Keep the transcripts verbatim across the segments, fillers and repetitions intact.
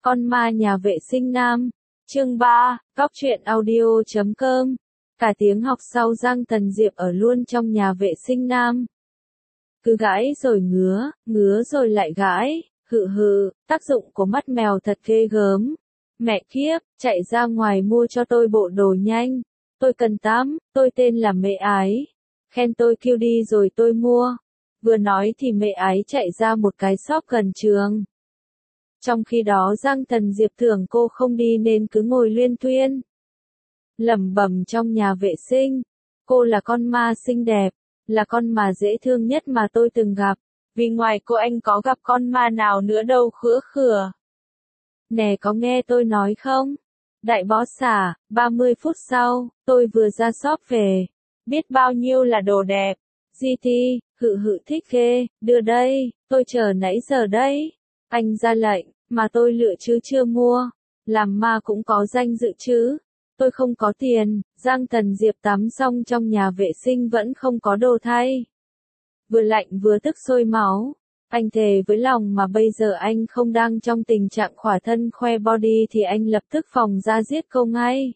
Con ma nhà vệ sinh nam. Chương ba, Góc truyện audio chấm com. Cả tiếng học sau Giang Tần Diệp ở luôn trong nhà vệ sinh nam. Cứ gãi rồi ngứa, ngứa rồi lại gãi, hự hự, tác dụng của mắt mèo thật ghê gớm. Mẹ kiếp, chạy ra ngoài mua cho tôi bộ đồ nhanh. Tôi cần tắm, tôi tên là Mẹ Ái. Khen tôi kêu đi rồi tôi mua. Vừa nói thì Mẹ Ái chạy ra một cái shop gần trường. Trong khi đó Giang Tần Diệp tưởng cô không đi nên cứ ngồi luyên thuyên. Lẩm bẩm trong nhà vệ sinh. Cô là con ma xinh đẹp, là con mà dễ thương nhất mà tôi từng gặp. Vì ngoài cô anh có gặp con ma nào nữa đâu khứa khừa. Nè có nghe tôi nói không? Đại bó xả, ba mươi phút sau, tôi vừa ra shop về. Biết bao nhiêu là đồ đẹp. giê tê, hự hự thích ghê, đưa đây, tôi chờ nãy giờ đấy. Anh ra lệnh, mà tôi lựa chứ chưa mua. Làm ma cũng có danh dự chứ. Tôi không có tiền. Giang Tần Diệp tắm xong trong nhà vệ sinh vẫn không có đồ thay. Vừa lạnh vừa tức sôi máu. Anh thề với lòng mà bây giờ anh không đang trong tình trạng khỏa thân khoe body thì anh lập tức phòng ra giết cô ngay.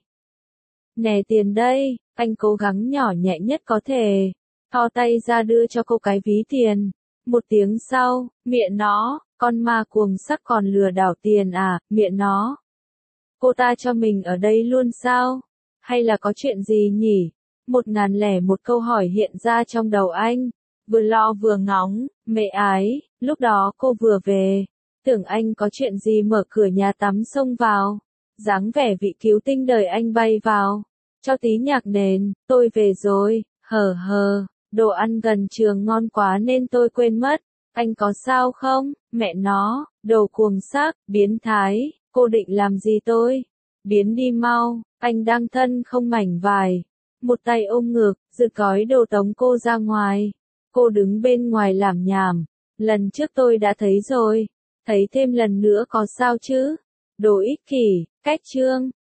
Nè tiền đây, anh cố gắng nhỏ nhẹ nhất có thể. Thò tay ra đưa cho cô cái ví tiền. Một tiếng sau, miệng nó, con ma cuồng sắc còn lừa đảo tiền à, miệng nó. Cô ta cho mình ở đây luôn sao? Hay là có chuyện gì nhỉ? Một ngàn lẻ một câu hỏi hiện ra trong đầu anh. Vừa lo vừa ngóng, Mẹ Ái, lúc đó cô vừa về. Tưởng anh có chuyện gì mở cửa nhà tắm xông vào. Dáng vẻ vị cứu tinh đời anh bay vào. Cho tí nhạc nền, tôi về rồi, hờ hờ. Đồ ăn gần trường ngon quá nên tôi quên mất. Anh có sao không? Mẹ nó, đồ cuồng sắc, biến thái, cô định làm gì tôi? Biến đi mau, anh đang thân không mảnh vải. Một tay ôm ngực, giật gói đồ tống cô ra ngoài. Cô đứng bên ngoài làm nhảm. Lần trước tôi đã thấy rồi. Thấy thêm lần nữa có sao chứ? Đồ ích kỷ, cách chương.